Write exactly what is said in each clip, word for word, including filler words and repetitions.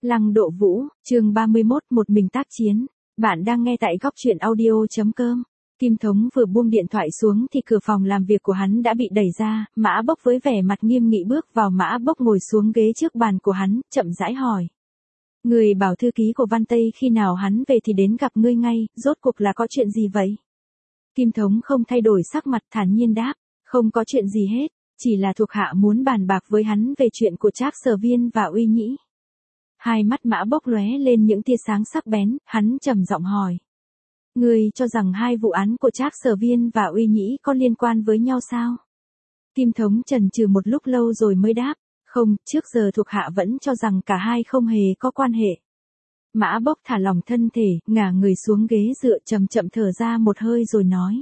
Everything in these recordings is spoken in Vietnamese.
Lăng Độ Vũ, chương ba mươi mốt, một mình tác chiến. Bạn đang nghe tại góc truyện audio.com. Kim Thống vừa buông điện thoại xuống thì cửa phòng làm việc của hắn đã bị đẩy ra, Mã Bốc với vẻ mặt nghiêm nghị bước vào. Mã Bốc ngồi xuống ghế trước bàn của hắn, chậm rãi hỏi. Người bảo thư ký của Văn Tây khi nào hắn về thì đến gặp ngươi ngay, rốt cuộc là có chuyện gì vậy? Kim Thống không thay đổi sắc mặt, thản nhiên đáp, không có chuyện gì hết, chỉ là thuộc hạ muốn bàn bạc với hắn về chuyện của Trác Sở Viên và Uy Nhĩ. Hai mắt Mã Bốc lóe lên những tia sáng sắc bén, hắn trầm giọng hỏi. Ngươi cho rằng hai vụ án của Trác Sở Viên và Uy Nhĩ có liên quan với nhau sao? Kim Thống chần chừ một lúc lâu rồi mới đáp, không, trước giờ thuộc hạ vẫn cho rằng cả hai không hề có quan hệ. Mã Bốc thả lỏng thân thể, ngả người xuống ghế dựa, chậm chậm thở ra một hơi rồi nói.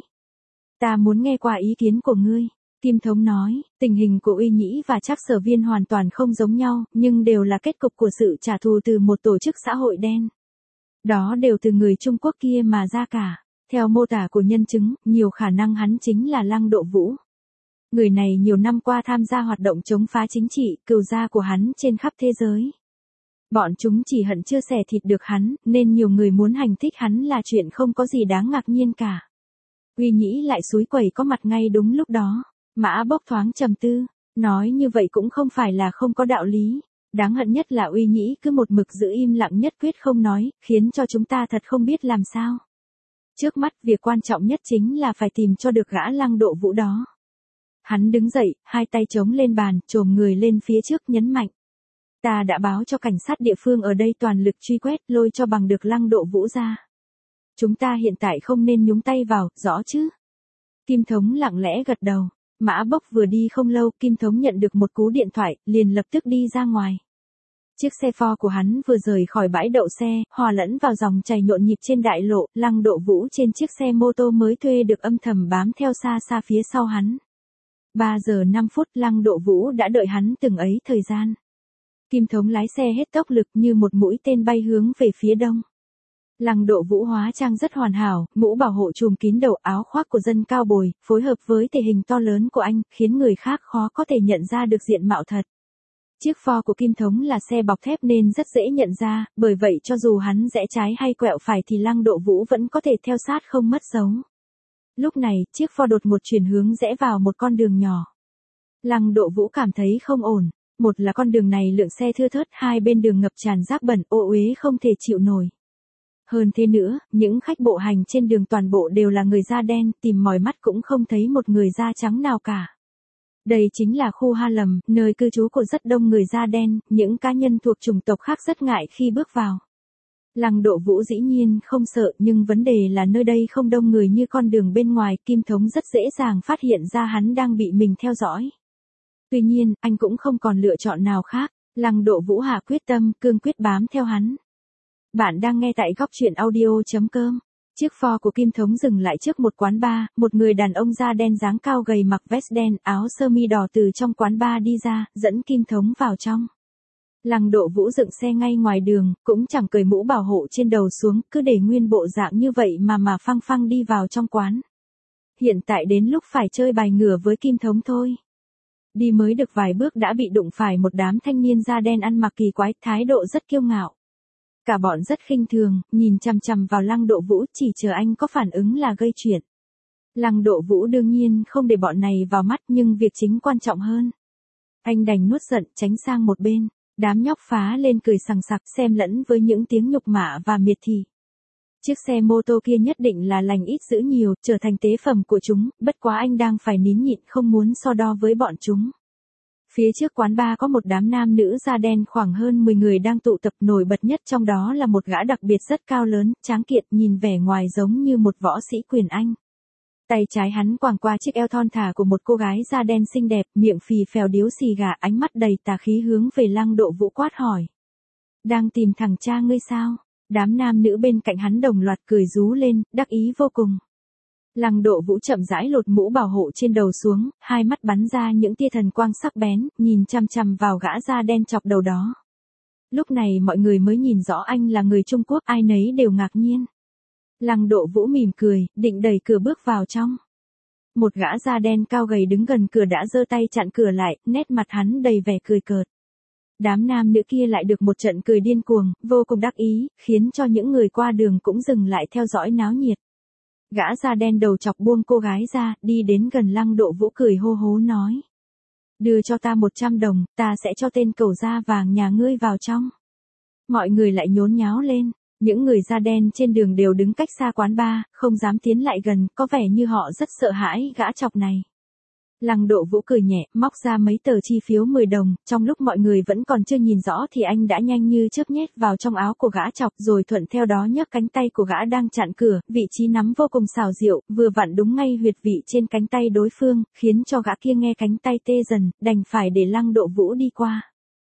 Ta muốn nghe qua ý kiến của ngươi. Kim Thống nói, tình hình của Uy Nhĩ và Trác Sở Viên hoàn toàn không giống nhau, nhưng đều là kết cục của sự trả thù từ một tổ chức xã hội đen. Đó đều từ người Trung Quốc kia mà ra cả. Theo mô tả của nhân chứng, nhiều khả năng hắn chính là Lăng Độ Vũ. Người này nhiều năm qua tham gia hoạt động chống phá chính trị, cừu gia của hắn trên khắp thế giới. Bọn chúng chỉ hận chưa xẻ thịt được hắn, nên nhiều người muốn hành thích hắn là chuyện không có gì đáng ngạc nhiên cả. Uy Nhĩ lại xúi quẩy có mặt ngay đúng lúc đó. Mã Bốc thoáng trầm tư, nói như vậy cũng không phải là không có đạo lý. Đáng hận nhất là Uy Nhĩ cứ một mực giữ im lặng nhất quyết không nói, khiến cho chúng ta thật không biết làm sao. Trước mắt việc quan trọng nhất chính là phải tìm cho được gã Lăng Độ Vũ đó. Hắn đứng dậy, hai tay chống lên bàn, chồm người lên phía trước nhấn mạnh. Ta đã báo cho cảnh sát địa phương ở đây toàn lực truy quét, lôi cho bằng được Lăng Độ Vũ ra. Chúng ta hiện tại không nên nhúng tay vào, rõ chứ? Kim Thống lặng lẽ gật đầu. Mã Bốc vừa đi không lâu, Kim Thống nhận được một cú điện thoại, liền lập tức đi ra ngoài. Chiếc xe Ford của hắn vừa rời khỏi bãi đậu xe, hòa lẫn vào dòng chảy nhộn nhịp trên đại lộ, Lăng Độ Vũ trên chiếc xe mô tô mới thuê được âm thầm bám theo xa xa phía sau hắn. ba giờ năm phút, Lăng Độ Vũ đã đợi hắn từng ấy thời gian. Kim Thống lái xe hết tốc lực như một mũi tên bay hướng về phía đông. Lăng Độ Vũ hóa trang rất hoàn hảo, mũ bảo hộ trùm kín đầu, áo khoác của dân cao bồi, phối hợp với thể hình to lớn của anh, khiến người khác khó có thể nhận ra được diện mạo thật. Chiếc Ford của Kim Thống là xe bọc thép nên rất dễ nhận ra, bởi vậy cho dù hắn rẽ trái hay quẹo phải thì Lăng Độ Vũ vẫn có thể theo sát không mất dấu. Lúc này, chiếc Ford đột ngột chuyển hướng rẽ vào một con đường nhỏ. Lăng Độ Vũ cảm thấy không ổn, một là con đường này lượng xe thưa thớt, hai bên đường ngập tràn rác bẩn, ô uế không thể chịu nổi. Hơn thế nữa, những khách bộ hành trên đường toàn bộ đều là người da đen, tìm mỏi mắt cũng không thấy một người da trắng nào cả. Đây chính là khu Harlem, nơi cư trú của rất đông người da đen, những cá nhân thuộc chủng tộc khác rất ngại khi bước vào. Lăng Độ Vũ dĩ nhiên không sợ, nhưng vấn đề là nơi đây không đông người như con đường bên ngoài, Kim Thống rất dễ dàng phát hiện ra hắn đang bị mình theo dõi. Tuy nhiên, anh cũng không còn lựa chọn nào khác, Lăng Độ Vũ hạ quyết tâm, cương quyết bám theo hắn. Bạn đang nghe tại góc truyện audio.com. Chiếc Ford của Kim Thống dừng lại trước một quán bar, một người đàn ông da đen dáng cao gầy mặc vest đen, áo sơ mi đỏ từ trong quán bar đi ra, dẫn Kim Thống vào trong. Lăng Độ Vũ dựng xe ngay ngoài đường, cũng chẳng cởi mũ bảo hộ trên đầu xuống, cứ để nguyên bộ dạng như vậy mà mà phăng phăng đi vào trong quán. Hiện tại đến lúc phải chơi bài ngửa với Kim Thống thôi. Đi mới được vài bước đã bị đụng phải một đám thanh niên da đen ăn mặc kỳ quái, thái độ rất kiêu ngạo. Cả bọn rất khinh thường, nhìn chằm chằm vào Lăng Độ Vũ, chỉ chờ anh có phản ứng là gây chuyện. Lăng Độ Vũ đương nhiên không để bọn này vào mắt, nhưng việc chính quan trọng hơn. Anh đành nuốt giận, tránh sang một bên. Đám nhóc phá lên cười sằng sặc, xem lẫn với những tiếng nhục mạ và miệt thị. Chiếc xe mô tô kia nhất định là lành ít dữ nhiều, trở thành tế phẩm của chúng, bất quá anh đang phải nín nhịn không muốn so đo với bọn chúng. Phía trước quán bar có một đám nam nữ da đen khoảng hơn mười người đang tụ tập, nổi bật nhất trong đó là một gã đặc biệt rất cao lớn, tráng kiện, nhìn vẻ ngoài giống như một võ sĩ quyền Anh. Tay trái hắn quàng qua chiếc eo thon thả của một cô gái da đen xinh đẹp, miệng phì phèo điếu xì gà, ánh mắt đầy tà khí hướng về Lăng Độ Vũ quát hỏi. Đang tìm thằng cha ngươi sao? Đám nam nữ bên cạnh hắn đồng loạt cười rú lên, đắc ý vô cùng. Lăng Độ Vũ chậm rãi lột mũ bảo hộ trên đầu xuống, hai mắt bắn ra những tia thần quang sắc bén, nhìn chằm chằm vào gã da đen chọc đầu đó. Lúc này mọi người mới nhìn rõ anh là người Trung Quốc, ai nấy đều ngạc nhiên. Lăng Độ Vũ mỉm cười, định đẩy cửa bước vào trong. Một gã da đen cao gầy đứng gần cửa đã giơ tay chặn cửa lại, nét mặt hắn đầy vẻ cười cợt. Đám nam nữ kia lại được một trận cười điên cuồng, vô cùng đắc ý, khiến cho những người qua đường cũng dừng lại theo dõi náo nhiệt. Gã da đen đầu chọc buông cô gái ra, đi đến gần Lăng Độ Vũ cười hô hố nói. Đưa cho ta một trăm đồng, ta sẽ cho tên cẩu da vàng nhà ngươi vào trong. Mọi người lại nhốn nháo lên, những người da đen trên đường đều đứng cách xa quán bar, không dám tiến lại gần, có vẻ như họ rất sợ hãi gã chọc này. Lăng Độ Vũ cười nhẹ, móc ra mấy tờ chi phiếu mười đồng, trong lúc mọi người vẫn còn chưa nhìn rõ thì anh đã nhanh như chớp nhét vào trong áo của gã chọc rồi thuận theo đó nhấc cánh tay của gã đang chặn cửa, vị trí nắm vô cùng xảo diệu, vừa vặn đúng ngay huyệt vị trên cánh tay đối phương, khiến cho gã kia nghe cánh tay tê dần, đành phải để Lăng Độ Vũ đi qua.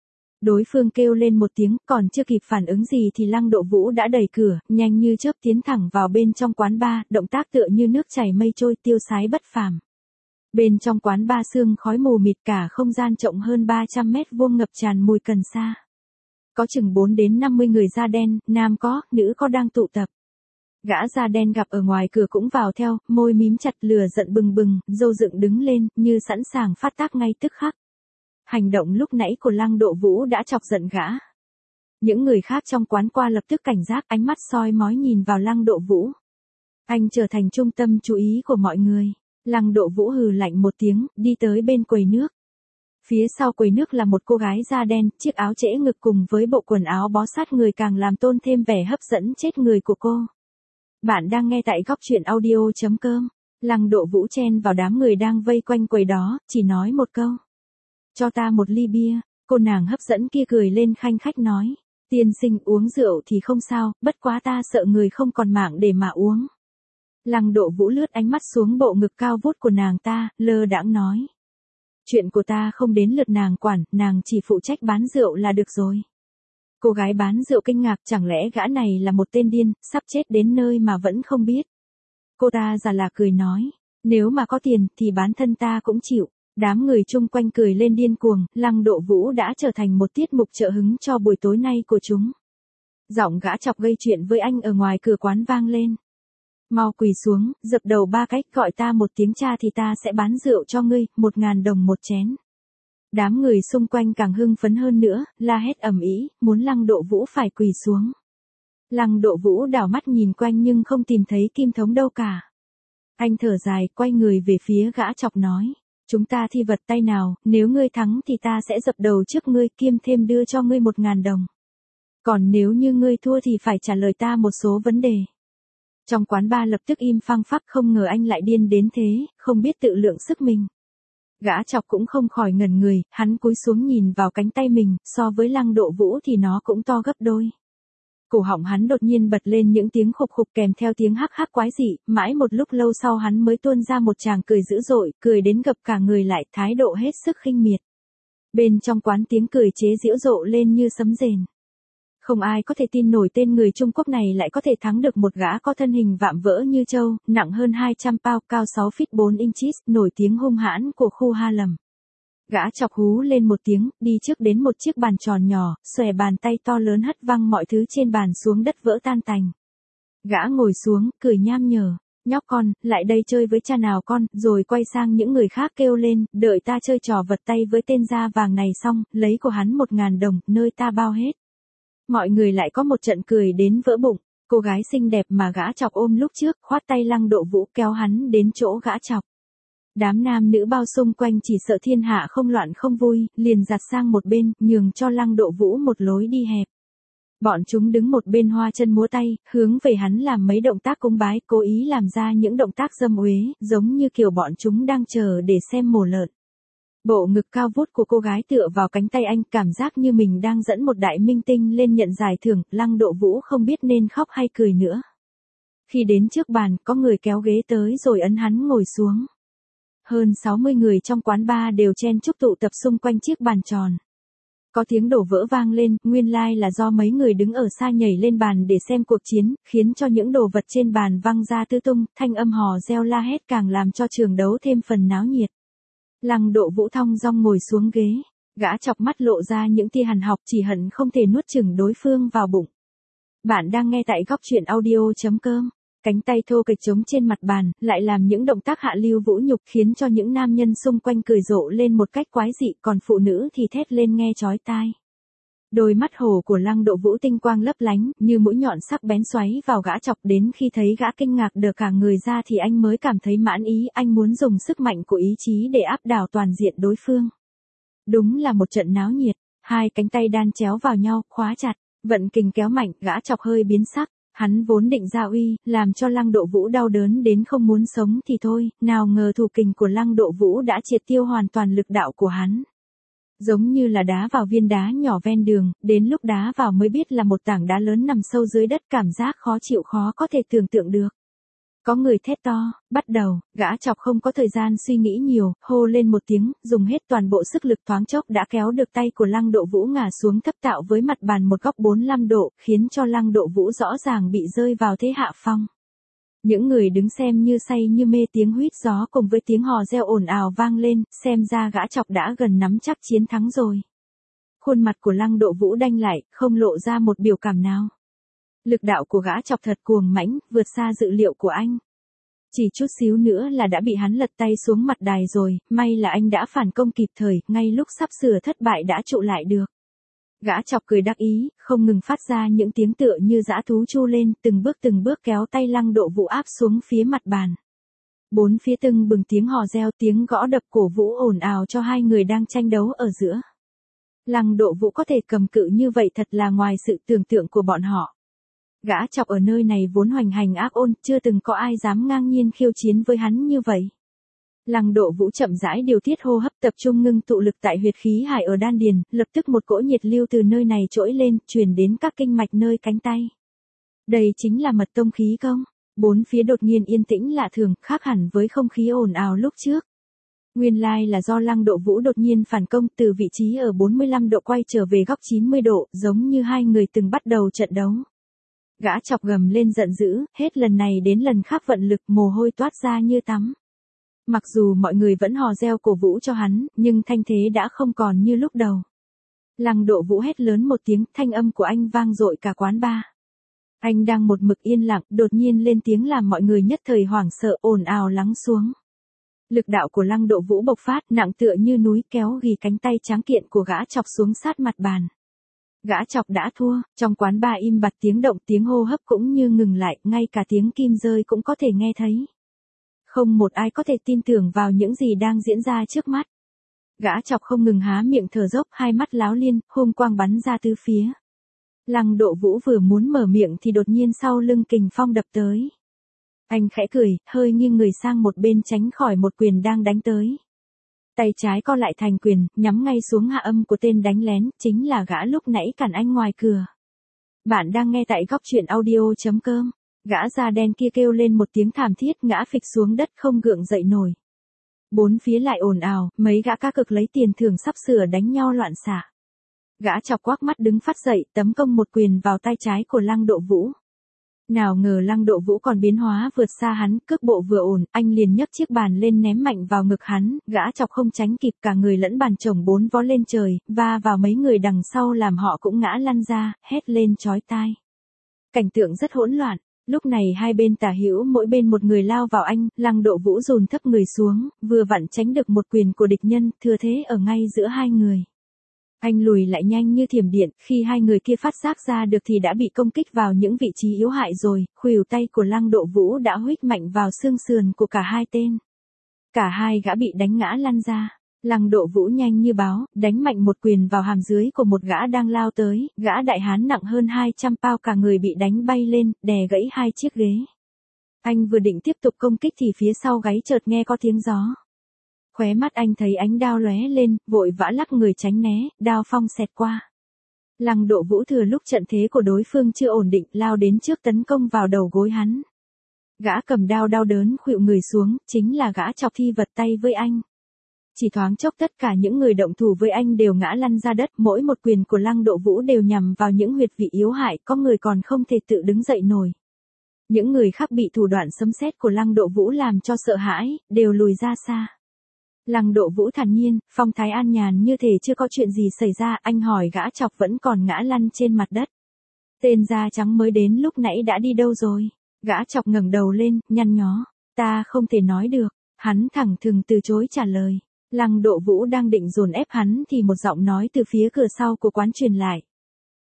Đối phương kêu lên một tiếng, còn chưa kịp phản ứng gì thì Lăng Độ Vũ đã đẩy cửa, nhanh như chớp tiến thẳng vào bên trong quán bar, động tác tựa như nước chảy mây trôi tiêu sái bất phàm. Bên trong quán bar sương khói mù mịt, cả không gian rộng hơn ba trăm mét vuông ngập tràn mùi cần sa. Có chừng bốn đến năm mươi người da đen, nam có, nữ có đang tụ tập. Gã da đen gặp ở ngoài cửa cũng vào theo, môi mím chặt, lửa giận bừng bừng, râu dựng đứng lên, như sẵn sàng phát tác ngay tức khắc. Hành động lúc nãy của Lăng Độ Vũ đã chọc giận gã. Những người khác trong quán qua lập tức cảnh giác, ánh mắt soi mói nhìn vào Lăng Độ Vũ. Anh trở thành trung tâm chú ý của mọi người. Lăng Độ Vũ hừ lạnh một tiếng, đi tới bên quầy nước. Phía sau quầy nước là một cô gái da đen, chiếc áo trễ ngực cùng với bộ quần áo bó sát người càng làm tôn thêm vẻ hấp dẫn chết người của cô. Bạn đang nghe tại góc truyện audio chấm com. Lăng Độ Vũ chen vào đám người đang vây quanh quầy đó, chỉ nói một câu. Cho ta một ly bia, cô nàng hấp dẫn kia cười lên khanh khách nói. Tiên sinh uống rượu thì không sao, bất quá ta sợ người không còn mạng để mà uống. Lăng Độ Vũ lướt ánh mắt xuống bộ ngực cao vút của nàng ta, lơ đãng nói. Chuyện của ta không đến lượt nàng quản, nàng chỉ phụ trách bán rượu là được rồi. Cô gái bán rượu kinh ngạc, chẳng lẽ gã này là một tên điên, sắp chết đến nơi mà vẫn không biết. Cô ta già là cười nói, nếu mà có tiền thì bán thân ta cũng chịu. Đám người chung quanh cười lên điên cuồng, Lăng Độ Vũ đã trở thành một tiết mục trợ hứng cho buổi tối nay của chúng. Giọng gã chọc gây chuyện với anh ở ngoài cửa quán vang lên. Mau quỳ xuống, dập đầu ba cách, gọi ta một tiếng cha thì ta sẽ bán rượu cho ngươi, một ngàn đồng một chén. Đám người xung quanh càng hưng phấn hơn nữa, la hét ầm ĩ, muốn Lăng Độ Vũ phải quỳ xuống. Lăng Độ Vũ đảo mắt nhìn quanh nhưng không tìm thấy Kim Thống đâu cả. Anh thở dài, quay người về phía gã chọc nói. Chúng ta thi vật tay nào, nếu ngươi thắng thì ta sẽ dập đầu trước ngươi, kiêm thêm đưa cho ngươi một ngàn đồng. Còn nếu như ngươi thua thì phải trả lời ta một số vấn đề. Trong quán bar lập tức im phăng phắc, không ngờ anh lại điên đến thế, không biết tự lượng sức mình. Gã chọc cũng không khỏi ngẩn người, hắn cúi xuống nhìn vào cánh tay mình, so với Lăng Độ Vũ thì nó cũng to gấp đôi. Cổ họng hắn đột nhiên bật lên những tiếng khục khục kèm theo tiếng hắc hắc quái dị, mãi một lúc lâu sau hắn mới tuôn ra một tràng cười dữ dội, cười đến gập cả người lại, thái độ hết sức khinh miệt. Bên trong quán tiếng cười chế giễu rộ lên như sấm rền. Không ai có thể tin nổi tên người Trung Quốc này lại có thể thắng được một gã có thân hình vạm vỡ như trâu, nặng hơn hai trăm pound, cao sáu feet bốn inches, nổi tiếng hung hãn của khu Ha Lầm. Gã chọc hú lên một tiếng, đi trước đến một chiếc bàn tròn nhỏ, xòe bàn tay to lớn hất văng mọi thứ trên bàn xuống đất vỡ tan tành. Gã ngồi xuống, cười nham nhở, nhóc con, lại đây chơi với cha nào con, rồi quay sang những người khác kêu lên, đợi ta chơi trò vật tay với tên da vàng này xong, lấy của hắn một ngàn đồng, nơi ta bao hết. Mọi người lại có một trận cười đến vỡ bụng, cô gái xinh đẹp mà gã chọc ôm lúc trước, khoát tay Lăng Độ Vũ kéo hắn đến chỗ gã chọc. Đám nam nữ bao xung quanh chỉ sợ thiên hạ không loạn không vui, liền giặt sang một bên, nhường cho Lăng Độ Vũ một lối đi hẹp. Bọn chúng đứng một bên hoa chân múa tay, hướng về hắn làm mấy động tác cúng bái, cố ý làm ra những động tác dâm uế, giống như kiểu bọn chúng đang chờ để xem mổ lợn. Bộ ngực cao vút của cô gái tựa vào cánh tay anh, cảm giác như mình đang dẫn một đại minh tinh lên nhận giải thưởng, Lăng Độ Vũ không biết nên khóc hay cười nữa. Khi đến trước bàn, có người kéo ghế tới rồi ấn hắn ngồi xuống. Hơn sáu mươi người trong quán bar đều chen chúc tụ tập xung quanh chiếc bàn tròn. Có tiếng đổ vỡ vang lên, nguyên lai là do mấy người đứng ở xa nhảy lên bàn để xem cuộc chiến, khiến cho những đồ vật trên bàn văng ra tứ tung, thanh âm hò reo la hét càng làm cho trường đấu thêm phần náo nhiệt. Lăng Độ Vũ thong dong ngồi xuống ghế, gã chọc mắt lộ ra những tia hằn học, chỉ hận không thể nuốt chửng đối phương vào bụng. Bạn đang nghe tại góc truyện audio chấm com. Cánh tay thô kệch trống trên mặt bàn, lại làm những động tác hạ lưu vũ nhục, khiến cho những nam nhân xung quanh cười rộ lên một cách quái dị, còn phụ nữ thì thét lên nghe chói tai. Đôi mắt hồ của Lăng Độ Vũ tinh quang lấp lánh, như mũi nhọn sắc bén xoáy vào gã chọc, đến khi thấy gã kinh ngạc đờ cả người ra thì anh mới cảm thấy mãn ý, anh muốn dùng sức mạnh của ý chí để áp đảo toàn diện đối phương. Đúng là một trận náo nhiệt, hai cánh tay đan chéo vào nhau, khóa chặt, vận kình kéo mạnh, gã chọc hơi biến sắc, hắn vốn định ra uy, làm cho Lăng Độ Vũ đau đớn đến không muốn sống thì thôi, nào ngờ thủ kình của Lăng Độ Vũ đã triệt tiêu hoàn toàn lực đạo của hắn. Giống như là đá vào viên đá nhỏ ven đường, đến lúc đá vào mới biết là một tảng đá lớn nằm sâu dưới đất, cảm giác khó chịu khó có thể tưởng tượng được. Có người thét to, bắt đầu, gã chọc không có thời gian suy nghĩ nhiều, hô lên một tiếng, dùng hết toàn bộ sức lực, thoáng chốc đã kéo được tay của Lăng Độ Vũ ngả xuống thấp tạo với mặt bàn một góc bốn mươi lăm độ, khiến cho Lăng Độ Vũ rõ ràng bị rơi vào thế hạ phong. Những người đứng xem như say như mê, tiếng huýt gió cùng với tiếng hò reo ồn ào vang lên, xem ra gã chọc đã gần nắm chắc chiến thắng rồi. Khuôn mặt của Lăng Độ Vũ đanh lại, không lộ ra một biểu cảm nào. Lực đạo của gã chọc thật cuồng mãnh, vượt xa dự liệu của anh. Chỉ chút xíu nữa là đã bị hắn lật tay xuống mặt đài rồi, may là anh đã phản công kịp thời, ngay lúc sắp sửa thất bại đã trụ lại được. Gã chọc cười đắc ý, không ngừng phát ra những tiếng tựa như dã thú chu lên, từng bước từng bước kéo tay Lăng Độ Vũ áp xuống phía mặt bàn. Bốn phía tưng bừng tiếng hò reo, tiếng gõ đập cổ vũ ồn ào cho hai người đang tranh đấu ở giữa. Lăng Độ Vũ có thể cầm cự như vậy thật là ngoài sự tưởng tượng của bọn họ. Gã chọc ở nơi này vốn hoành hành ác ôn, chưa từng có ai dám ngang nhiên khiêu chiến với hắn như vậy. Lăng Độ Vũ chậm rãi điều tiết hô hấp, tập trung ngưng tụ lực tại huyệt khí hải ở đan điền, lập tức một cỗ nhiệt lưu từ nơi này trỗi lên, truyền đến các kinh mạch nơi cánh tay. Đây chính là mật tông khí công. Bốn phía đột nhiên yên tĩnh lạ thường, khác hẳn với không khí ồn ào lúc trước. Nguyên lai là do Lăng Độ Vũ đột nhiên phản công, từ vị trí ở bốn mươi lăm độ quay trở về góc chín mươi độ, giống như hai người từng bắt đầu trận đấu. Gã chọc gầm lên giận dữ, hết lần này đến lần khác vận lực, mồ hôi toát ra như tắm. Mặc dù mọi người vẫn hò reo cổ vũ cho hắn, nhưng thanh thế đã không còn như lúc đầu. Lăng Độ Vũ hét lớn một tiếng, thanh âm của anh vang dội cả quán bar. Anh đang một mực yên lặng, đột nhiên lên tiếng làm mọi người nhất thời hoảng sợ, ồn ào lắng xuống. Lực đạo của Lăng Độ Vũ bộc phát, nặng tựa như núi, kéo ghì cánh tay tráng kiện của gã chọc xuống sát mặt bàn. Gã chọc đã thua, trong quán bar im bặt, tiếng động, tiếng hô hấp cũng như ngừng lại, ngay cả tiếng kim rơi cũng có thể nghe thấy. Không một ai có thể tin tưởng vào những gì đang diễn ra trước mắt. Gã chọc không ngừng há miệng thở dốc, hai mắt láo liên, hung quang bắn ra tứ phía. Lăng Độ Vũ vừa muốn mở miệng thì đột nhiên sau lưng kình phong đập tới. Anh khẽ cười, hơi nghiêng người sang một bên tránh khỏi một quyền đang đánh tới. Tay trái co lại thành quyền, nhắm ngay xuống hạ âm của tên đánh lén, chính là gã lúc nãy cản anh ngoài cửa. Bạn đang nghe tại góc truyện audio chấm com. Gã da đen kia kêu lên một tiếng thảm thiết, ngã phịch xuống đất không gượng dậy nổi. Bốn phía lại ồn ào, mấy gã cá cực lấy tiền thưởng sắp sửa đánh nhau loạn xạ. Gã chọc quắc mắt đứng phát dậy, tấn công một quyền vào tay trái của Lăng Độ Vũ. Nào ngờ Lăng Độ Vũ còn biến hóa vượt xa hắn, cước bộ vừa ổn, anh liền nhấc chiếc bàn lên ném mạnh vào ngực hắn, gã chọc không tránh kịp, cả người lẫn bàn chồng bốn vó lên trời, va vào mấy người đằng sau làm họ cũng ngã lăn ra, hét lên chói tai. Cảnh tượng rất hỗn loạn. Lúc này hai bên tả hữu mỗi bên một người lao vào anh, Lăng Độ Vũ dồn thấp người xuống, vừa vặn tránh được một quyền của địch nhân, thừa thế ở ngay giữa hai người. Anh lùi lại nhanh như thiểm điện, khi hai người kia phát giác ra được thì đã bị công kích vào những vị trí yếu hại rồi, khuỷu tay của Lăng Độ Vũ đã huých mạnh vào xương sườn của cả hai tên. Cả hai gã bị đánh ngã lăn ra. Lăng Độ Vũ nhanh như báo, đánh mạnh một quyền vào hàm dưới của một gã đang lao tới, gã đại hán nặng hơn hai trăm pao cả người bị đánh bay lên, đè gãy hai chiếc ghế. Anh vừa định tiếp tục công kích thì phía sau gáy chợt nghe có tiếng gió. Khóe mắt anh thấy ánh đao lóe lên, vội vã lắc người tránh né, đao phong xẹt qua. Lăng Độ Vũ thừa lúc trận thế của đối phương chưa ổn định, lao đến trước tấn công vào đầu gối hắn. Gã cầm đao đau đớn khuỵu người xuống, chính là gã chọc thi vật tay với anh. Chỉ thoáng chốc tất cả những người động thủ với anh đều ngã lăn ra đất, mỗi một quyền của Lăng Độ Vũ đều nhằm vào những huyệt vị yếu hại, có người còn không thể tự đứng dậy nổi. Những người khác bị thủ đoạn sấm sét của Lăng Độ Vũ làm cho sợ hãi, đều lùi ra xa. Lăng Độ Vũ thản nhiên, phong thái an nhàn như thể chưa có chuyện gì xảy ra, anh hỏi gã chọc vẫn còn ngã lăn trên mặt đất. Tên da trắng mới đến lúc nãy đã đi đâu rồi? Gã chọc ngẩng đầu lên, nhăn nhó. Ta không thể nói được. Hắn thẳng thừng từ chối trả lời. Lăng Độ Vũ đang định dồn ép hắn thì một giọng nói từ phía cửa sau của quán truyền lại.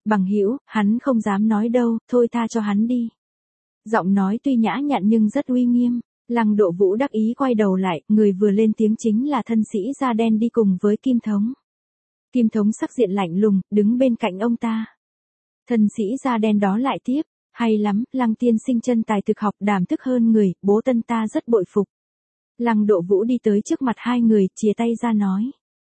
Bằng hữu, hắn không dám nói đâu, thôi tha cho hắn đi. Giọng nói tuy nhã nhặn nhưng rất uy nghiêm. Lăng Độ Vũ đắc ý quay đầu lại, người vừa lên tiếng chính là thân sĩ da đen đi cùng với Kim Thống. Kim Thống sắc diện lạnh lùng, đứng bên cạnh ông ta. Thân sĩ da đen đó lại tiếp, hay lắm, Lăng tiên sinh chân tài thực học đảm thức hơn người, bố tân ta rất bội phục. Lăng Độ Vũ đi tới trước mặt hai người, chìa tay ra nói.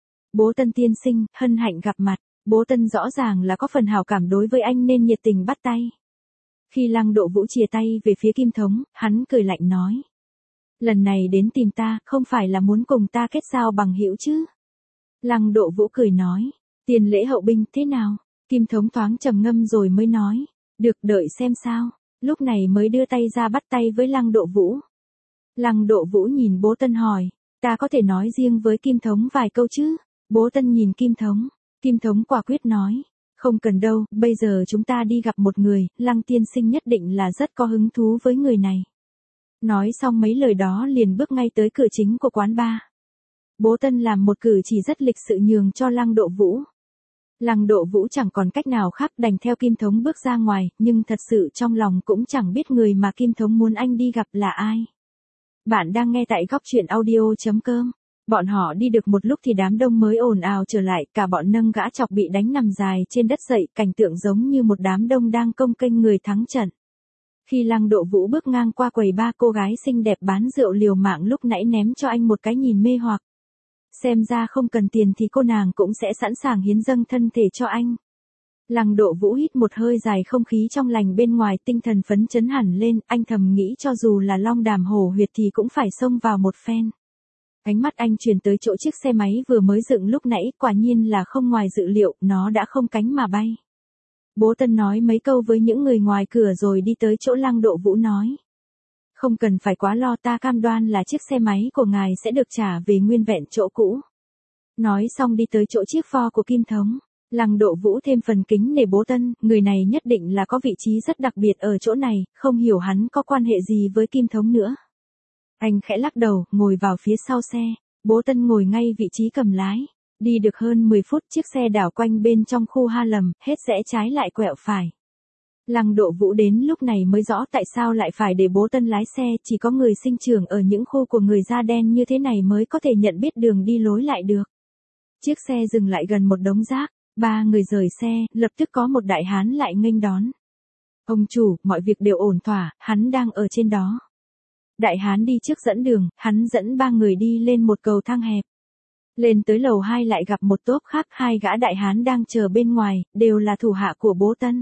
Bố tân tiên sinh, hân hạnh gặp mặt, bố tân rõ ràng là có phần hảo cảm đối với anh nên nhiệt tình bắt tay. Khi Lăng Độ Vũ chìa tay về phía Kim Thống, hắn cười lạnh nói. Lần này đến tìm ta, không phải là muốn cùng ta kết giao bằng hữu chứ? Lăng Độ Vũ cười nói, tiền lễ hậu binh thế nào? Kim Thống thoáng trầm ngâm rồi mới nói, được đợi xem sao, lúc này mới đưa tay ra bắt tay với Lăng Độ Vũ. Lăng Độ Vũ nhìn bố tân hỏi, ta có thể nói riêng với Kim Thống vài câu chứ? Bố tân nhìn Kim Thống, Kim Thống quả quyết nói, không cần đâu, bây giờ chúng ta đi gặp một người, Lăng tiên sinh nhất định là rất có hứng thú với người này. Nói xong mấy lời đó liền bước ngay tới cửa chính của quán bar. Bố tân làm một cử chỉ rất lịch sự nhường cho Lăng Độ Vũ. Lăng Độ Vũ chẳng còn cách nào khác đành theo Kim Thống bước ra ngoài, nhưng thật sự trong lòng cũng chẳng biết người mà Kim Thống muốn anh đi gặp là ai. Bạn đang nghe tại góc truyện audio chấm com. Bọn họ đi được một lúc thì đám đông mới ồn ào trở lại, cả bọn nâng gã chọc bị đánh nằm dài trên đất dậy, cảnh tượng giống như một đám đông đang công kênh người thắng trận. Khi Lăng Độ Vũ bước ngang qua quầy ba, cô gái xinh đẹp bán rượu liều mạng lúc nãy ném cho anh một cái nhìn mê hoặc. Xem ra không cần tiền thì cô nàng cũng sẽ sẵn sàng hiến dâng thân thể cho anh. Lăng Độ Vũ hít một hơi dài, không khí trong lành bên ngoài, tinh thần phấn chấn hẳn lên, anh thầm nghĩ cho dù là long đàm hổ huyệt thì cũng phải xông vào một phen. Ánh mắt anh chuyển tới chỗ chiếc xe máy vừa mới dựng lúc nãy, quả nhiên là không ngoài dự liệu, nó đã không cánh mà bay. Bố tân nói mấy câu với những người ngoài cửa rồi đi tới chỗ Lăng Độ Vũ nói. Không cần phải quá lo, ta cam đoan là chiếc xe máy của ngài sẽ được trả về nguyên vẹn chỗ cũ. Nói xong đi tới chỗ chiếc Ford của Kim Thống. Lăng Độ Vũ thêm phần kính nể bố tân, người này nhất định là có vị trí rất đặc biệt ở chỗ này, không hiểu hắn có quan hệ gì với Kim Thống nữa. Anh khẽ lắc đầu, ngồi vào phía sau xe, bố tân ngồi ngay vị trí cầm lái. Đi được hơn mười phút, chiếc xe đảo quanh bên trong khu Ha Lầm, hết rẽ trái lại quẹo phải. Lăng Độ Vũ đến lúc này mới rõ tại sao lại phải để bố tân lái xe, chỉ có người sinh trưởng ở những khu của người da đen như thế này mới có thể nhận biết đường đi lối lại được. Chiếc xe dừng lại gần một đống rác, ba người rời xe, lập tức có một đại hán lại nghênh đón. Ông chủ, mọi việc đều ổn thỏa, hắn đang ở trên đó. Đại hán đi trước dẫn đường, hắn dẫn ba người đi lên một cầu thang hẹp. Lên tới lầu hai lại gặp một tốp khác, hai gã đại hán đang chờ bên ngoài, đều là thủ hạ của bố tân.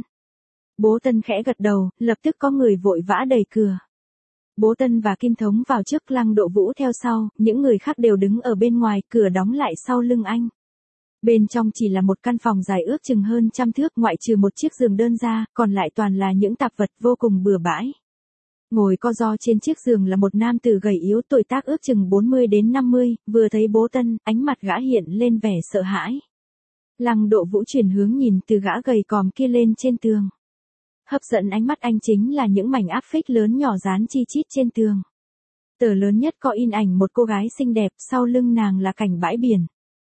Bố tân khẽ gật đầu, lập tức có người vội vã đẩy cửa. Bố tân và Kim Thống vào trước, Lăng Độ Vũ theo sau, những người khác đều đứng ở bên ngoài, cửa đóng lại sau lưng anh. Bên trong chỉ là một căn phòng dài ước chừng hơn trăm thước, ngoại trừ một chiếc giường đơn ra, còn lại toàn là những tạp vật vô cùng bừa bãi. Ngồi co ro trên chiếc giường là một nam tử gầy yếu, tuổi tác ước chừng bốn mươi đến năm mươi, vừa thấy bố tân, ánh mặt gã hiện lên vẻ sợ hãi. Lăng Độ Vũ chuyển hướng nhìn từ gã gầy còm kia lên trên tường. Hấp dẫn ánh mắt anh chính là những mảnh áp phích lớn nhỏ dán chi chít trên tường. Tờ lớn nhất có in ảnh một cô gái xinh đẹp, sau lưng nàng là cảnh bãi biển.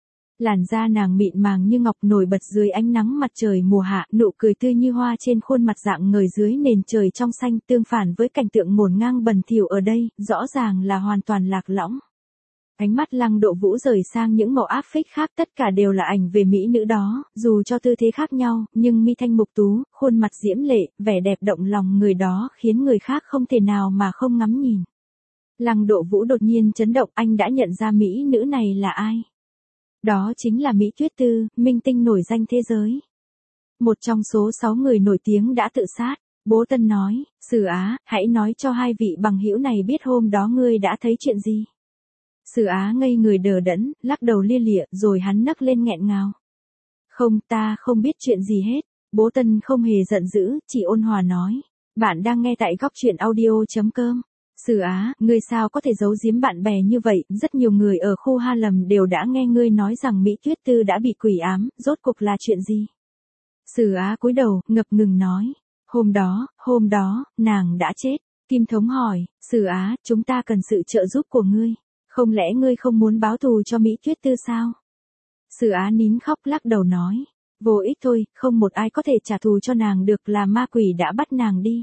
Làn da nàng mịn màng như ngọc nổi bật dưới ánh nắng mặt trời mùa hạ, nụ cười tươi như hoa trên khuôn mặt dạng ngời dưới nền trời trong xanh, tương phản với cảnh tượng ngổn ngang bẩn thỉu ở đây, rõ ràng là hoàn toàn lạc lõng. Ánh mắt Lăng Độ Vũ rời sang những màu áp phích khác, tất cả đều là ảnh về mỹ nữ đó, dù cho tư thế khác nhau, nhưng mi thanh mục tú, khuôn mặt diễm lệ, vẻ đẹp động lòng người đó khiến người khác không thể nào mà không ngắm nhìn. Lăng Độ Vũ đột nhiên chấn động, anh đã nhận ra mỹ nữ này là ai. Đó chính là Mỹ Tuyết Tư, minh tinh nổi danh thế giới. Một trong số sáu người nổi tiếng đã tự sát. Bố tân nói, Sử Á, hãy nói cho hai vị bằng hữu này biết hôm đó ngươi đã thấy chuyện gì. Sử Á ngây người đờ đẫn, lắc đầu lia lịa, rồi hắn nấc lên nghẹn ngào. Không, ta không biết chuyện gì hết. Bố tân không hề giận dữ, chỉ ôn hòa nói. Bạn đang nghe tại góc truyện audio chấm com. Sử Á, ngươi sao có thể giấu giếm bạn bè như vậy, rất nhiều người ở khu Ha Lầm đều đã nghe ngươi nói rằng Mỹ Tuyết Tư đã bị quỷ ám, rốt cuộc là chuyện gì? Sử Á cúi đầu, ngập ngừng nói, hôm đó, hôm đó, nàng đã chết. Kim Thống hỏi, Sử Á, chúng ta cần sự trợ giúp của ngươi, không lẽ ngươi không muốn báo thù cho Mỹ Tuyết Tư sao? Sử Á nín khóc lắc đầu nói, Vô ích thôi, không một ai có thể trả thù cho nàng được, là ma quỷ đã bắt nàng đi.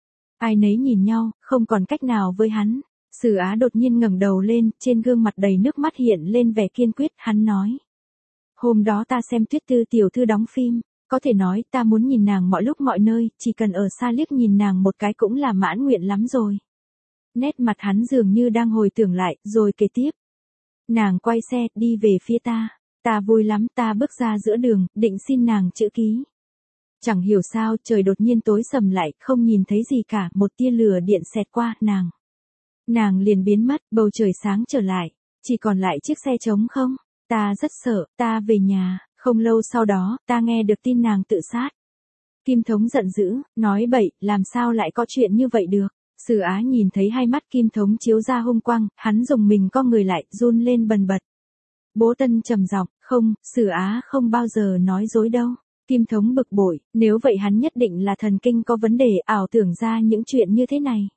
Ai nấy nhìn nhau, không còn cách nào với hắn. Sử Á đột nhiên ngẩng đầu lên, trên gương mặt đầy nước mắt hiện lên vẻ kiên quyết, hắn nói. Hôm đó ta xem Tuyết Tư tiểu thư đóng phim, có thể nói ta muốn nhìn nàng mọi lúc mọi nơi, chỉ cần ở xa liếc nhìn nàng một cái cũng là mãn nguyện lắm rồi. Nét mặt hắn dường như đang hồi tưởng lại, rồi kể tiếp. Nàng quay xe, đi về phía ta. Ta vui lắm, ta bước ra giữa đường, định xin nàng chữ ký. Chẳng hiểu sao, trời đột nhiên tối sầm lại, không nhìn thấy gì cả, một tia lửa điện xẹt qua, nàng. Nàng liền biến mất, bầu trời sáng trở lại, chỉ còn lại chiếc xe trống không. Ta rất sợ, ta về nhà, không lâu sau đó, ta nghe được tin nàng tự sát. Kim Thống giận dữ, nói bậy, làm sao lại có chuyện như vậy được. Sử Á nhìn thấy hai mắt Kim Thống chiếu ra hung quang, hắn dùng mình co người lại, run lên bần bật. Bố Tân trầm giọng, không, Sử Á không bao giờ nói dối đâu. Kim Thống bực bội, nếu vậy hắn nhất định là thần kinh có vấn đề, ảo tưởng ra những chuyện như thế này.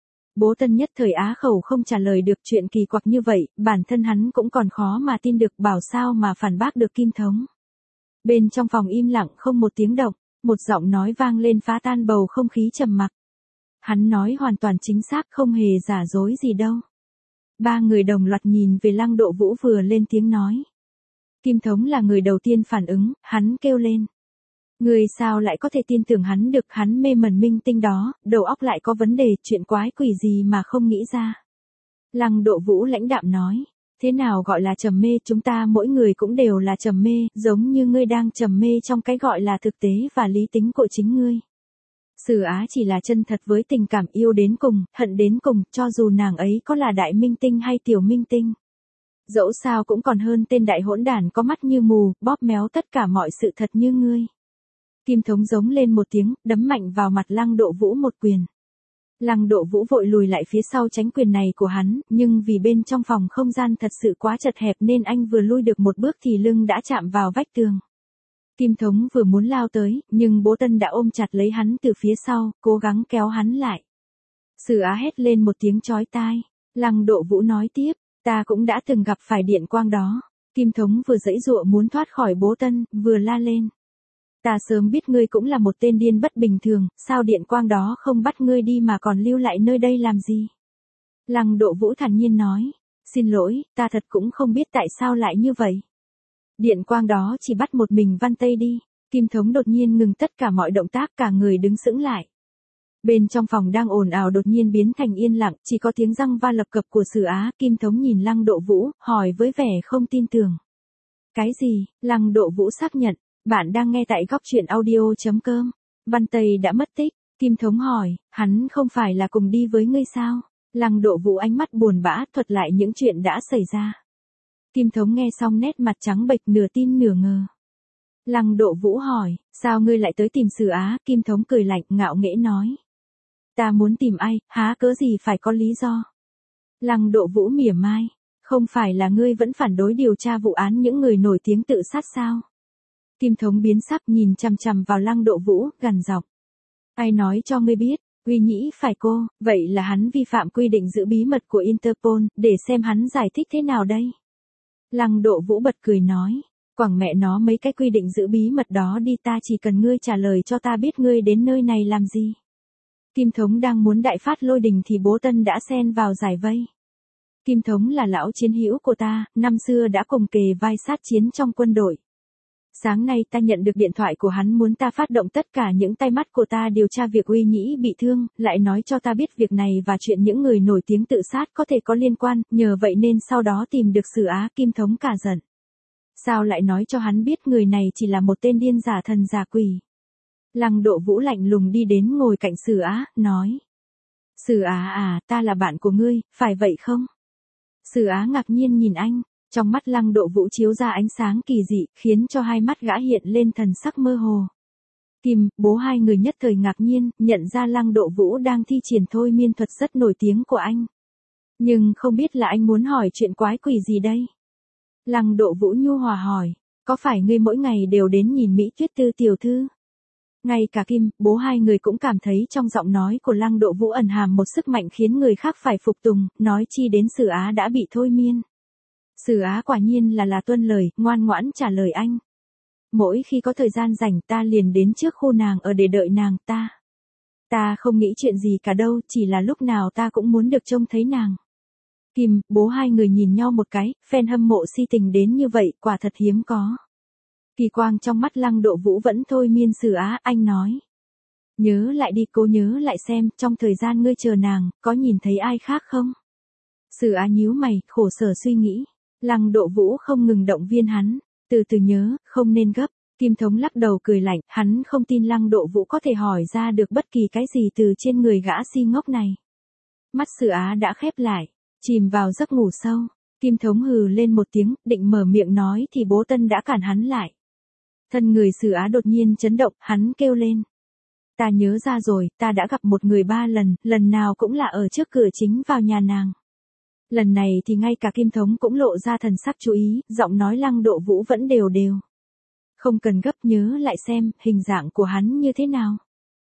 Bố Tân nhất thời á khẩu không trả lời được, chuyện kỳ quặc như vậy, bản thân hắn cũng còn khó mà tin được, bảo sao mà phản bác được Kim Thống. Bên trong phòng im lặng không một tiếng động, một giọng nói vang lên phá tan bầu không khí trầm mặc. Hắn nói hoàn toàn chính xác, không hề giả dối gì đâu. Ba người đồng loạt nhìn về Lăng Độ Vũ vừa lên tiếng nói. Kim Thống là người đầu tiên phản ứng, hắn kêu lên. Người sao lại có thể tin tưởng hắn được, hắn mê mẩn minh tinh đó, đầu óc lại có vấn đề, chuyện quái quỷ gì mà không nghĩ ra. Lăng Độ Vũ lãnh đạm nói, thế nào gọi là trầm mê, chúng ta mỗi người cũng đều là trầm mê, giống như ngươi đang trầm mê trong cái gọi là thực tế và lý tính của chính ngươi. Sử Á chỉ là chân thật với tình cảm, yêu đến cùng, hận đến cùng, cho dù nàng ấy có là đại minh tinh hay tiểu minh tinh. Dẫu sao cũng còn hơn tên đại hỗn đản có mắt như mù, bóp méo tất cả mọi sự thật như ngươi. Kim Thống giống lên một tiếng, đấm mạnh vào mặt Lăng Độ Vũ một quyền. Lăng Độ Vũ vội lùi lại phía sau tránh quyền này của hắn, nhưng vì bên trong phòng không gian thật sự quá chật hẹp nên anh vừa lui được một bước thì lưng đã chạm vào vách tường. Kim Thống vừa muốn lao tới, nhưng Bố Tân đã ôm chặt lấy hắn từ phía sau, cố gắng kéo hắn lại. Sử Á hét lên một tiếng chói tai. Lăng Độ Vũ nói tiếp, ta cũng đã từng gặp phải điện quang đó. Kim Thống vừa giãy giụa muốn thoát khỏi Bố Tân, vừa la lên. Ta sớm biết ngươi cũng là một tên điên bất bình thường, sao điện quang đó không bắt ngươi đi mà còn lưu lại nơi đây làm gì? Lăng Độ Vũ thản nhiên nói, xin lỗi, ta thật cũng không biết tại sao lại như vậy. Điện quang đó chỉ bắt một mình Văn Tây đi. Kim Thống đột nhiên ngừng tất cả mọi động tác, cả người đứng sững lại. Bên trong phòng đang ồn ào đột nhiên biến thành yên lặng, chỉ có tiếng răng va lập cập của Sử Á. Kim Thống nhìn Lăng Độ Vũ, hỏi với vẻ không tin tưởng. Cái gì? Lăng Độ Vũ xác nhận, bạn đang nghe tại góc truyện audio chấm com. Văn Tây đã mất tích. Kim Thống hỏi, hắn không phải là cùng đi với ngươi sao? Lăng Độ Vũ ánh mắt buồn bã thuật lại những chuyện đã xảy ra. Kim Thống nghe xong nét mặt trắng bệch, nửa tin nửa ngờ. Lăng Độ Vũ hỏi, sao ngươi lại tới tìm Sử Á? Kim Thống cười lạnh, ngạo nghễ nói. Ta muốn tìm ai, há cớ gì phải có lý do. Lăng Độ Vũ mỉa mai, không phải là ngươi vẫn phản đối điều tra vụ án những người nổi tiếng tự sát sao? Kim Thống biến sắc nhìn chằm chằm vào Lăng Độ Vũ, gằn giọng. Ai nói cho ngươi biết? Uy Nhĩ phải cô, vậy là hắn vi phạm quy định giữ bí mật của Interpol, để xem hắn giải thích thế nào đây. Lăng Độ Vũ bật cười nói, quẳng mẹ nó mấy cái quy định giữ bí mật đó đi, ta chỉ cần ngươi trả lời cho ta biết ngươi đến nơi này làm gì. Kim Thống đang muốn đại phát lôi đình thì Bố Tân đã xen vào giải vây. Kim Thống là lão chiến hữu của ta, năm xưa đã cùng kề vai sát chiến trong quân đội. Sáng nay ta nhận được điện thoại của hắn muốn ta phát động tất cả những tay mắt của ta điều tra việc Uy Nhĩ bị thương, lại nói cho ta biết việc này và chuyện những người nổi tiếng tự sát có thể có liên quan, nhờ vậy nên sau đó tìm được Sử Á. Kim Thống cả giận. Sao lại nói cho hắn biết người này chỉ là một tên điên giả thần giả quỷ? Lăng Độ Vũ lạnh lùng đi đến ngồi cạnh Sử Á, nói. Sử Á à, ta là bạn của ngươi, phải vậy không? Sử Á ngạc nhiên nhìn anh. Trong mắt Lăng Độ Vũ chiếu ra ánh sáng kỳ dị, khiến cho hai mắt gã hiện lên thần sắc mơ hồ. Kim, Bố hai người nhất thời ngạc nhiên, nhận ra Lăng Độ Vũ đang thi triển thôi miên thuật rất nổi tiếng của anh. Nhưng không biết là anh muốn hỏi chuyện quái quỷ gì đây? Lăng Độ Vũ nhu hòa hỏi, có phải ngươi mỗi ngày đều đến nhìn Mỹ Tuyết Tư tiểu thư? Ngay cả Kim, Bố hai người cũng cảm thấy trong giọng nói của Lăng Độ Vũ ẩn hàm một sức mạnh khiến người khác phải phục tùng, nói chi đến Sử Á đã bị thôi miên. Sử Á quả nhiên là là tuân lời, ngoan ngoãn trả lời anh. mỗi khi có thời gian rảnh ta liền đến trước khu nàng ở để đợi nàng ta. Ta không nghĩ chuyện gì cả đâu, chỉ là lúc nào ta cũng muốn được trông thấy nàng. Kim, bố hai người nhìn nhau một cái, fan hâm mộ si tình đến như vậy, quả thật hiếm có. Kỳ quang trong mắt Lăng Độ Vũ vẫn thôi miên Sử Á, anh nói. Nhớ lại đi, cố nhớ lại xem, trong thời gian ngươi chờ nàng, có nhìn thấy ai khác không? Sử Á nhíu mày, khổ sở suy nghĩ. Lăng Độ Vũ không ngừng động viên hắn, từ từ nhớ, không nên gấp. Kim Thống lắc đầu cười lạnh, hắn không tin Lăng Độ Vũ có thể hỏi ra được bất kỳ cái gì từ trên người gã si ngốc này. Mắt Sử Á đã khép lại, chìm vào giấc ngủ sâu. Kim Thống hừ lên một tiếng, định mở miệng nói thì bố Tân đã cản hắn lại. Thân người Sử Á đột nhiên chấn động, hắn kêu lên. Ta nhớ ra rồi, ta đã gặp một người ba lần, lần nào cũng là ở trước cửa chính vào nhà nàng. Lần này thì ngay cả Kim Thống cũng lộ ra thần sắc chú ý, giọng nói Lăng Độ Vũ vẫn đều đều. Không cần gấp, nhớ lại xem, hình dạng của hắn như thế nào.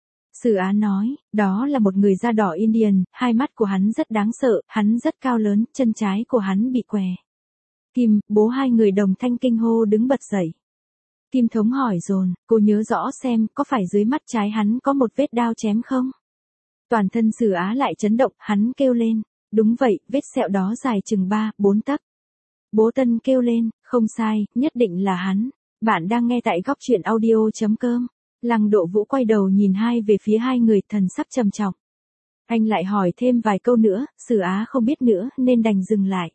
Sử Á nói, đó là một người da đỏ Indian, hai mắt của hắn rất đáng sợ, hắn rất cao lớn, chân trái của hắn bị què. Kim, bố hai người đồng thanh kinh hô đứng bật dậy. Kim Thống hỏi dồn, cô nhớ rõ xem, có phải dưới mắt trái hắn có một vết đao chém không? Toàn thân Sử Á lại chấn động, hắn kêu lên. Đúng vậy, vết sẹo đó dài chừng ba, bốn tấc. Bố Tân kêu lên, không sai, nhất định là hắn. Bạn đang nghe tại góc truyện audio chấm com. Lăng Độ Vũ quay đầu nhìn hai về phía hai người, thần sắc trầm trọng. Anh lại hỏi thêm vài câu nữa, Sử Á không biết nữa nên đành dừng lại.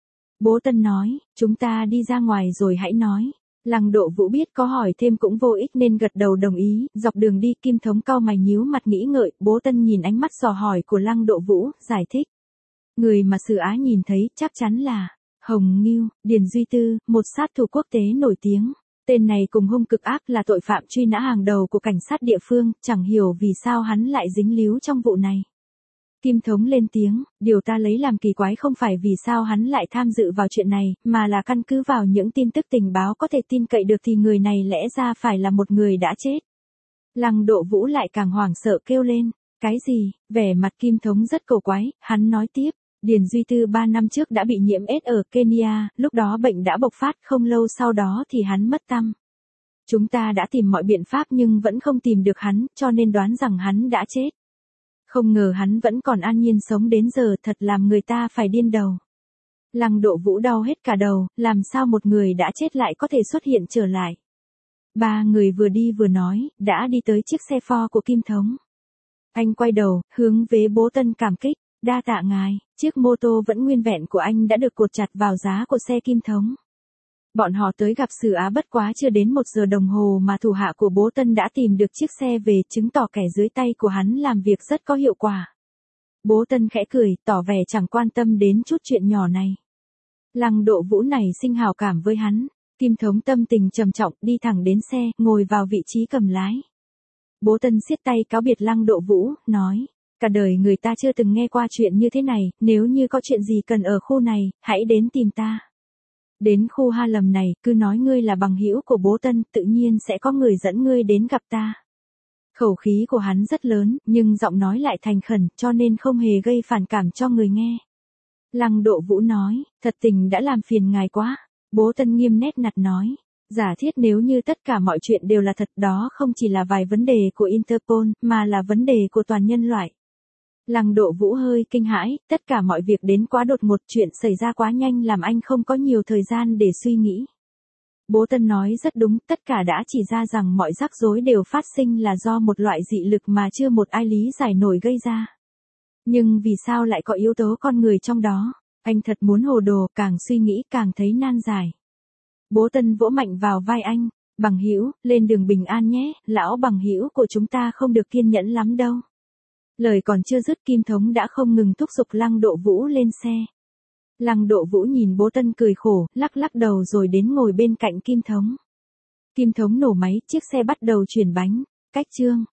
Bố Tân nói, chúng ta đi ra ngoài rồi hãy nói. Lăng Độ Vũ biết có hỏi thêm cũng vô ích nên gật đầu đồng ý, dọc đường đi Kim Thống cau mày nhíu mặt nghĩ ngợi, bố Tân nhìn ánh mắt dò hỏi của Lăng Độ Vũ, giải thích. Người mà Sử Á nhìn thấy chắc chắn là Hồng Ngưu, Điền Duy Tư, một sát thủ quốc tế nổi tiếng. Tên này cùng hung cực ác là tội phạm truy nã hàng đầu của cảnh sát địa phương, chẳng hiểu vì sao hắn lại dính líu trong vụ này. Kim Thống lên tiếng, điều ta lấy làm kỳ quái không phải vì sao hắn lại tham dự vào chuyện này, mà là căn cứ vào những tin tức tình báo có thể tin cậy được thì người này lẽ ra phải là một người đã chết. Lăng Độ Vũ lại càng hoảng sợ kêu lên, cái gì, vẻ mặt Kim Thống rất cổ quái, hắn nói tiếp. Điền Duy Tư ba năm trước đã bị nhiễm ết ở Kenya, lúc đó bệnh đã bộc phát, không lâu sau đó thì hắn mất tăm. Chúng ta đã tìm mọi biện pháp nhưng vẫn không tìm được hắn, cho nên đoán rằng hắn đã chết. Không ngờ hắn vẫn còn an nhiên sống đến giờ, thật làm người ta phải điên đầu. Lăng Độ Vũ đau hết cả đầu, làm sao một người đã chết lại có thể xuất hiện trở lại. Ba người vừa đi vừa nói, đã đi tới chiếc xe Ford của Kim Thống. Anh quay đầu, hướng về bố Tân cảm kích. Đa tạ ngài, chiếc mô tô vẫn nguyên vẹn của anh đã được cột chặt vào giá của xe Kim Thống. Bọn họ tới gặp Sử Á bất quá chưa đến một giờ đồng hồ mà thủ hạ của bố Tân đã tìm được chiếc xe về, chứng tỏ kẻ dưới tay của hắn làm việc rất có hiệu quả. Bố Tân khẽ cười, tỏ vẻ chẳng quan tâm đến chút chuyện nhỏ này. Lăng Độ Vũ này sinh hào cảm với hắn. Kim Thống tâm tình trầm trọng, đi thẳng đến xe, ngồi vào vị trí cầm lái. Bố Tân siết tay cáo biệt Lăng Độ Vũ, nói. Cả đời người ta chưa từng nghe qua chuyện như thế này, nếu như có chuyện gì cần ở khu này, hãy đến tìm ta. Đến khu Ha Lầm này, cứ nói ngươi là bằng hữu của bố Tân, tự nhiên sẽ có người dẫn ngươi đến gặp ta. Khẩu khí của hắn rất lớn, nhưng giọng nói lại thành khẩn, cho nên không hề gây phản cảm cho người nghe. Lăng Độ Vũ nói, thật tình đã làm phiền ngài quá. Bố Tân nghiêm nét nặt nói. Giả thiết nếu như tất cả mọi chuyện đều là thật, đó không chỉ là vài vấn đề của Interpol, mà là vấn đề của toàn nhân loại. Lăng Độ Vũ hơi kinh hãi, tất cả mọi việc đến quá đột ngột, chuyện xảy ra quá nhanh làm anh không có nhiều thời gian để suy nghĩ. Bố Tân nói rất đúng, tất cả đã chỉ ra rằng mọi rắc rối đều phát sinh là do một loại dị lực mà chưa một ai lý giải nổi gây ra. Nhưng vì sao lại có yếu tố con người trong đó? Anh thật muốn hồ đồ, càng suy nghĩ càng thấy nan giải. Bố Tân vỗ mạnh vào vai anh, bằng hữu, lên đường bình an nhé, lão bằng hữu của chúng ta không được kiên nhẫn lắm đâu. Lời còn chưa dứt Kim Thống đã không ngừng thúc giục Lăng Độ Vũ lên xe. Lăng Độ Vũ nhìn bố Tân cười khổ, lắc lắc đầu rồi đến ngồi bên cạnh Kim Thống. Kim Thống nổ máy, chiếc xe bắt đầu chuyển bánh. Cách chương